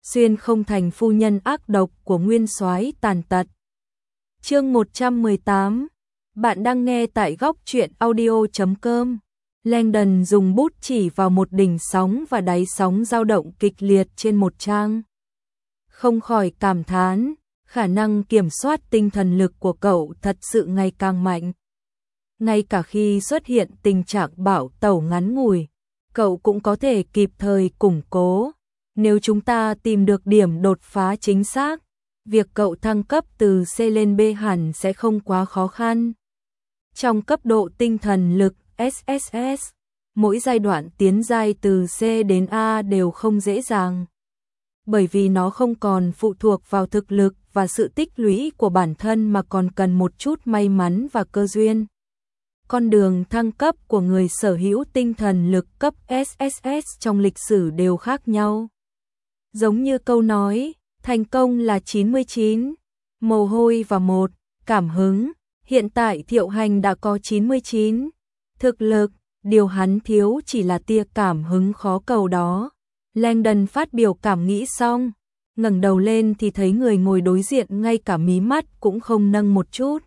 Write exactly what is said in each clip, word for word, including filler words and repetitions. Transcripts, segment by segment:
xuyên không thành phu nhân ác độc của nguyên soái tàn tật. Chương một trăm mười tám. Bạn đang nghe tại góc truyện audio chấm com. Langdon dùng bút chỉ vào một đỉnh sóng và đáy sóng dao động kịch liệt trên một trang. Không khỏi cảm thán, khả năng kiểm soát tinh thần lực của cậu thật sự ngày càng mạnh. Ngay cả khi xuất hiện tình trạng bão tẩu ngắn ngủi, cậu cũng có thể kịp thời củng cố. Nếu chúng ta tìm được điểm đột phá chính xác, việc cậu thăng cấp từ C lên B hẳn sẽ không quá khó khăn. Trong cấp độ tinh thần lực S S S, mỗi giai đoạn tiến giai từ C đến A đều không dễ dàng. Bởi vì nó không còn phụ thuộc vào thực lực và sự tích lũy của bản thân mà còn cần một chút may mắn và cơ duyên. Con đường thăng cấp của người sở hữu tinh thần lực cấp S S S trong lịch sử đều khác nhau. Giống như câu nói, thành công là chín mươi chín, mồ hôi và một, cảm hứng. Hiện tại Thiệu Hành đã có chín mươi chín, thực lực, điều hắn thiếu chỉ là tia cảm hứng khó cầu đó. Langdon phát biểu cảm nghĩ xong, ngẩng đầu lên thì thấy người ngồi đối diện ngay cả mí mắt cũng không nâng một chút.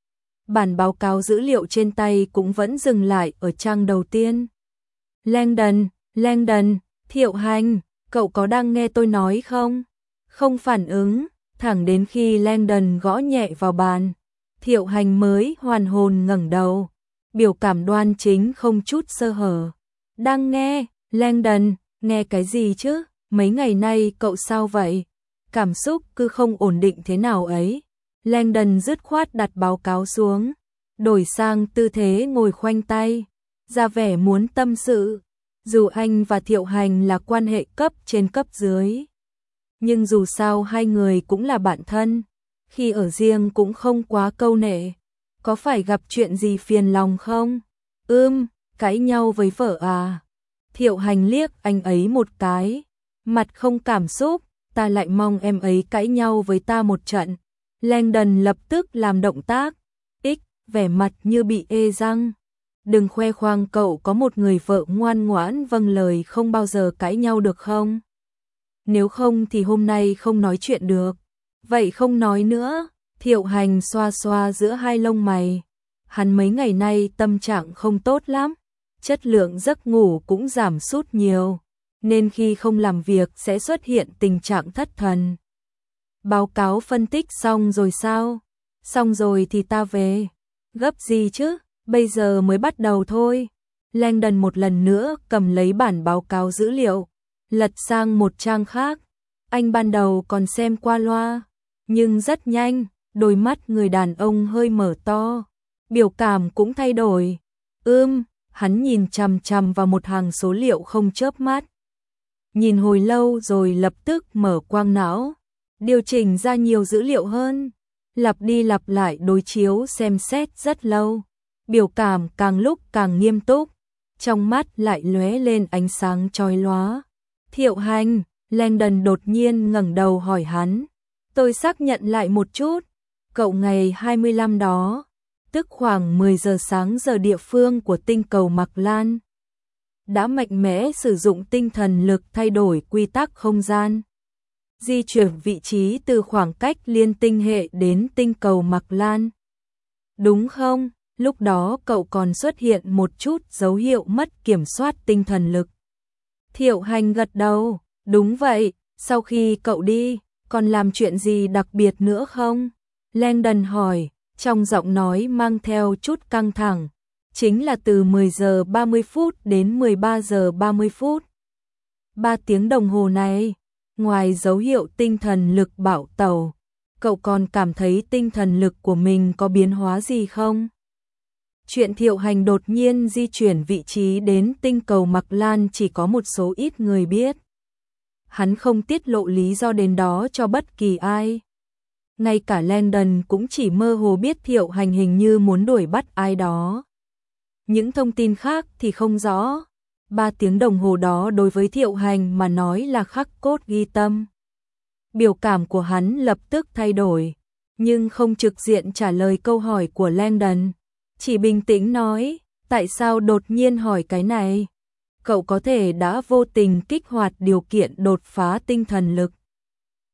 Bản báo cáo dữ liệu trên tay cũng vẫn dừng lại ở trang đầu tiên. Langdon, Langdon, Thiệu Hành, cậu có đang nghe tôi nói không? Không phản ứng, thẳng đến khi Langdon gõ nhẹ vào bàn, Thiệu Hành mới hoàn hồn ngẩng đầu, biểu cảm đoan chính không chút sơ hở. Đang nghe, Langdon, nghe cái gì chứ? Mấy ngày nay cậu sao vậy? Cảm xúc cứ không ổn định thế nào ấy. Langdon dứt khoát đặt báo cáo xuống, đổi sang tư thế ngồi khoanh tay, ra vẻ muốn tâm sự. Dù anh và Thiệu Hành là quan hệ cấp trên cấp dưới, nhưng dù sao hai người cũng là bạn thân, khi ở riêng cũng không quá câu nệ. Có phải gặp chuyện gì phiền lòng không? Ưm, cãi nhau với vợ à? Thiệu Hành liếc anh ấy một cái, mặt không cảm xúc, ta lại mong em ấy cãi nhau với ta một trận. Langdon lập tức làm động tác, x, vẻ mặt như bị ê răng. Đừng khoe khoang cậu có một người vợ ngoan ngoãn vâng lời không bao giờ cãi nhau được không? Nếu không thì hôm nay không nói chuyện được. Vậy không nói nữa. Thiệu Hành xoa xoa giữa hai lông mày. Hắn mấy ngày nay tâm trạng không tốt lắm, chất lượng giấc ngủ cũng giảm sút nhiều, nên khi không làm việc sẽ xuất hiện tình trạng thất thần. Báo cáo phân tích xong rồi sao? Xong rồi thì ta về. Gấp gì chứ, bây giờ mới bắt đầu thôi. Langdon một lần nữa cầm lấy bản báo cáo dữ liệu, lật sang một trang khác. Anh ban đầu còn xem qua loa, nhưng rất nhanh, đôi mắt người đàn ông hơi mở to, biểu cảm cũng thay đổi. Ưm, hắn nhìn chằm chằm vào một hàng số liệu không chớp mắt. Nhìn hồi lâu rồi lập tức mở quang não, điều chỉnh ra nhiều dữ liệu hơn, lặp đi lặp lại đối chiếu xem xét rất lâu. Biểu cảm càng lúc càng nghiêm túc, trong mắt lại lóe lên ánh sáng chói lóa. Thiệu Hành, Langdon đột nhiên ngẩng đầu hỏi hắn. Tôi xác nhận lại một chút, cậu ngày hai mươi lăm đó, tức khoảng mười giờ sáng giờ địa phương của tinh cầu Mạc Lan, đã mạnh mẽ sử dụng tinh thần lực thay đổi quy tắc không gian, di chuyển vị trí từ khoảng cách liên tinh hệ đến tinh cầu Mạc Lan. Đúng không? Lúc đó cậu còn xuất hiện một chút dấu hiệu mất kiểm soát tinh thần lực. Thiệu Hành gật đầu, đúng vậy, sau khi cậu đi, còn làm chuyện gì đặc biệt nữa không? Langdon hỏi, trong giọng nói mang theo chút căng thẳng. Chính là từ mười giờ ba mươi phút đến mười ba giờ ba mươi phút. Ba tiếng đồng hồ này, ngoài dấu hiệu tinh thần lực bạo tẩu, cậu còn cảm thấy tinh thần lực của mình có biến hóa gì không? Chuyện Thiệu Hành đột nhiên di chuyển vị trí đến tinh cầu Mạc Lan chỉ có một số ít người biết. Hắn không tiết lộ lý do đến đó cho bất kỳ ai. Ngay cả Langdon cũng chỉ mơ hồ biết Thiệu Hành hình như muốn đuổi bắt ai đó. Những thông tin khác thì không rõ. Ba tiếng đồng hồ đó đối với Thiệu Hành mà nói là khắc cốt ghi tâm. Biểu cảm của hắn lập tức thay đổi, nhưng không trực diện trả lời câu hỏi của Langdon. Chỉ bình tĩnh nói, tại sao đột nhiên hỏi cái này? Cậu có thể đã vô tình kích hoạt điều kiện đột phá tinh thần lực.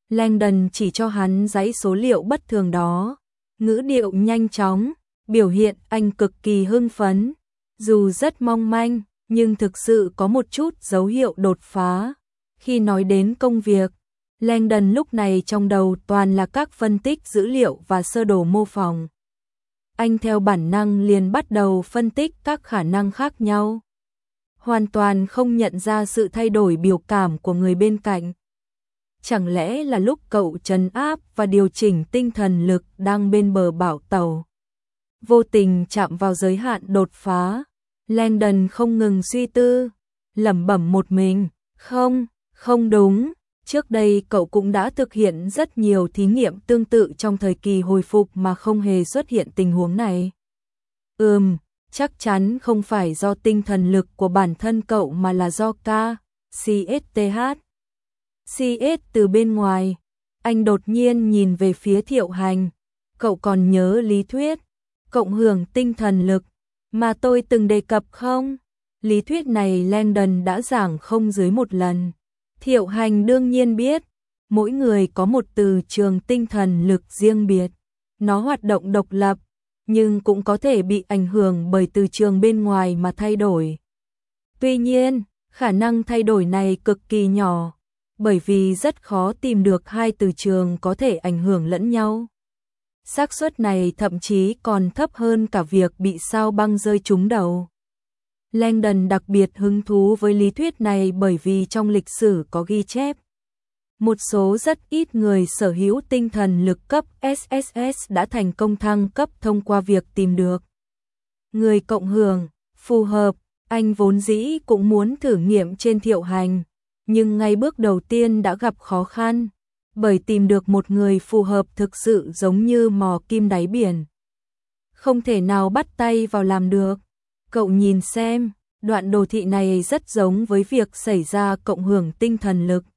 Langdon chỉ cho hắn dãy số liệu bất thường đó, ngữ điệu nhanh chóng, biểu hiện anh cực kỳ hưng phấn, dù rất mong manh, nhưng thực sự có một chút dấu hiệu đột phá. Khi nói đến công việc, Langdon lúc này trong đầu toàn là các phân tích dữ liệu và sơ đồ mô phỏng. Anh theo bản năng liền bắt đầu phân tích các khả năng khác nhau, hoàn toàn không nhận ra sự thay đổi biểu cảm của người bên cạnh. Chẳng lẽ là lúc cậu trấn áp và điều chỉnh tinh thần lực đang bên bờ bão tàu, vô tình chạm vào giới hạn đột phá? Langdon không ngừng suy tư, lẩm bẩm một mình, không, không đúng, trước đây cậu cũng đã thực hiện rất nhiều thí nghiệm tương tự trong thời kỳ hồi phục mà không hề xuất hiện tình huống này. Ừm, chắc chắn không phải do tinh thần lực của bản thân cậu mà là do K, C S T H. C S từ bên ngoài, anh đột nhiên nhìn về phía Thiệu Hành, cậu còn nhớ lý thuyết cộng hưởng tinh thần lực mà tôi từng đề cập không? Lý thuyết này Langdon đã giảng không dưới một lần. Thiệu Hành đương nhiên biết, mỗi người có một từ trường tinh thần lực riêng biệt, nó hoạt động độc lập, nhưng cũng có thể bị ảnh hưởng bởi từ trường bên ngoài mà thay đổi. Tuy nhiên, khả năng thay đổi này cực kỳ nhỏ, bởi vì rất khó tìm được hai từ trường có thể ảnh hưởng lẫn nhau. Xác suất này thậm chí còn thấp hơn cả việc bị sao băng rơi trúng đầu. Langdon đặc biệt hứng thú với lý thuyết này bởi vì trong lịch sử có ghi chép, một số rất ít người sở hữu tinh thần lực cấp S S S đã thành công thăng cấp thông qua việc tìm được người cộng hưởng phù hợp. Anh vốn dĩ cũng muốn thử nghiệm trên Thiệu Hành, nhưng ngay bước đầu tiên đã gặp khó khăn, bởi tìm được một người phù hợp thực sự giống như mò kim đáy biển. Không thể nào bắt tay vào làm được. Cậu nhìn xem, đoạn đồ thị này rất giống với việc xảy ra cộng hưởng tinh thần lực.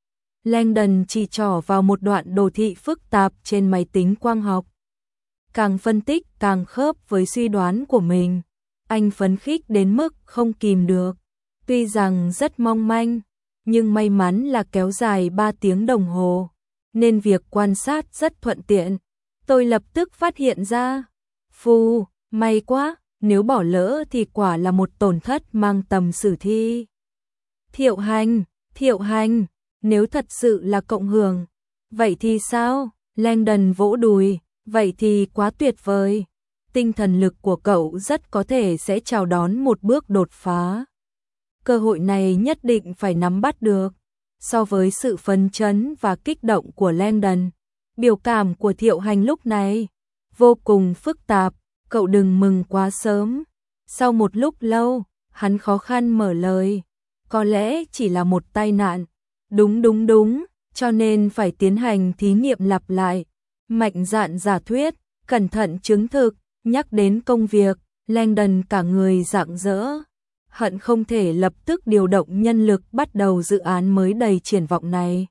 Langdon chỉ trỏ vào một đoạn đồ thị phức tạp trên máy tính quang học. Càng phân tích càng khớp với suy đoán của mình. Anh phấn khích đến mức không kìm được. Tuy rằng rất mong manh, nhưng may mắn là kéo dài ba tiếng đồng hồ, nên việc quan sát rất thuận tiện. Tôi lập tức phát hiện ra, phù, may quá, nếu bỏ lỡ thì quả là một tổn thất mang tầm sử thi. Thiệu Hành, Thiệu Hành, nếu thật sự là cộng hưởng, vậy thì sao? Langdon vỗ đùi, vậy thì quá tuyệt vời. Tinh thần lực của cậu rất có thể sẽ chào đón một bước đột phá. Cơ hội này nhất định phải nắm bắt được. So với sự phấn chấn và kích động của Langdon, biểu cảm của Thiệu Hành lúc này vô cùng phức tạp. Cậu đừng mừng quá sớm. Sau một lúc lâu, hắn khó khăn mở lời. Có lẽ chỉ là một tai nạn. Đúng đúng đúng, cho nên phải tiến hành thí nghiệm lặp lại. Mạnh dạn giả thuyết, cẩn thận chứng thực, nhắc đến công việc, Langdon cả người rạng rỡ. Hận không thể lập tức điều động nhân lực bắt đầu dự án mới đầy triển vọng này.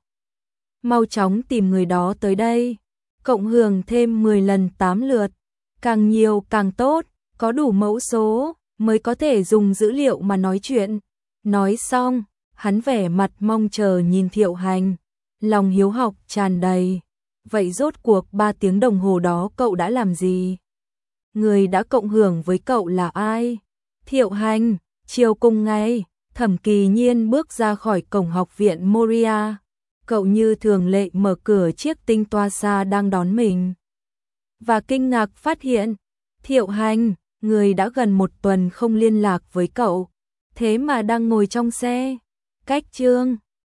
Mau chóng tìm người đó tới đây. Cộng hưởng thêm mười lần tám lượt. Càng nhiều càng tốt, có đủ mẫu số mới có thể dùng dữ liệu mà nói chuyện. Nói xong, hắn vẻ mặt mong chờ nhìn Thiệu Hành, lòng hiếu học tràn đầy. Vậy rốt cuộc ba tiếng đồng hồ đó cậu đã làm gì? Người đã cộng hưởng với cậu là ai? Thiệu Hành, chiều cùng ngày, Thẩm Kỳ Nhiên bước ra khỏi cổng học viện Moria. Cậu như thường lệ mở cửa chiếc tinh toa xa đang đón mình. Và kinh ngạc phát hiện, Thiệu Hành, người đã gần một tuần không liên lạc với cậu, thế mà đang ngồi trong xe. Cách chương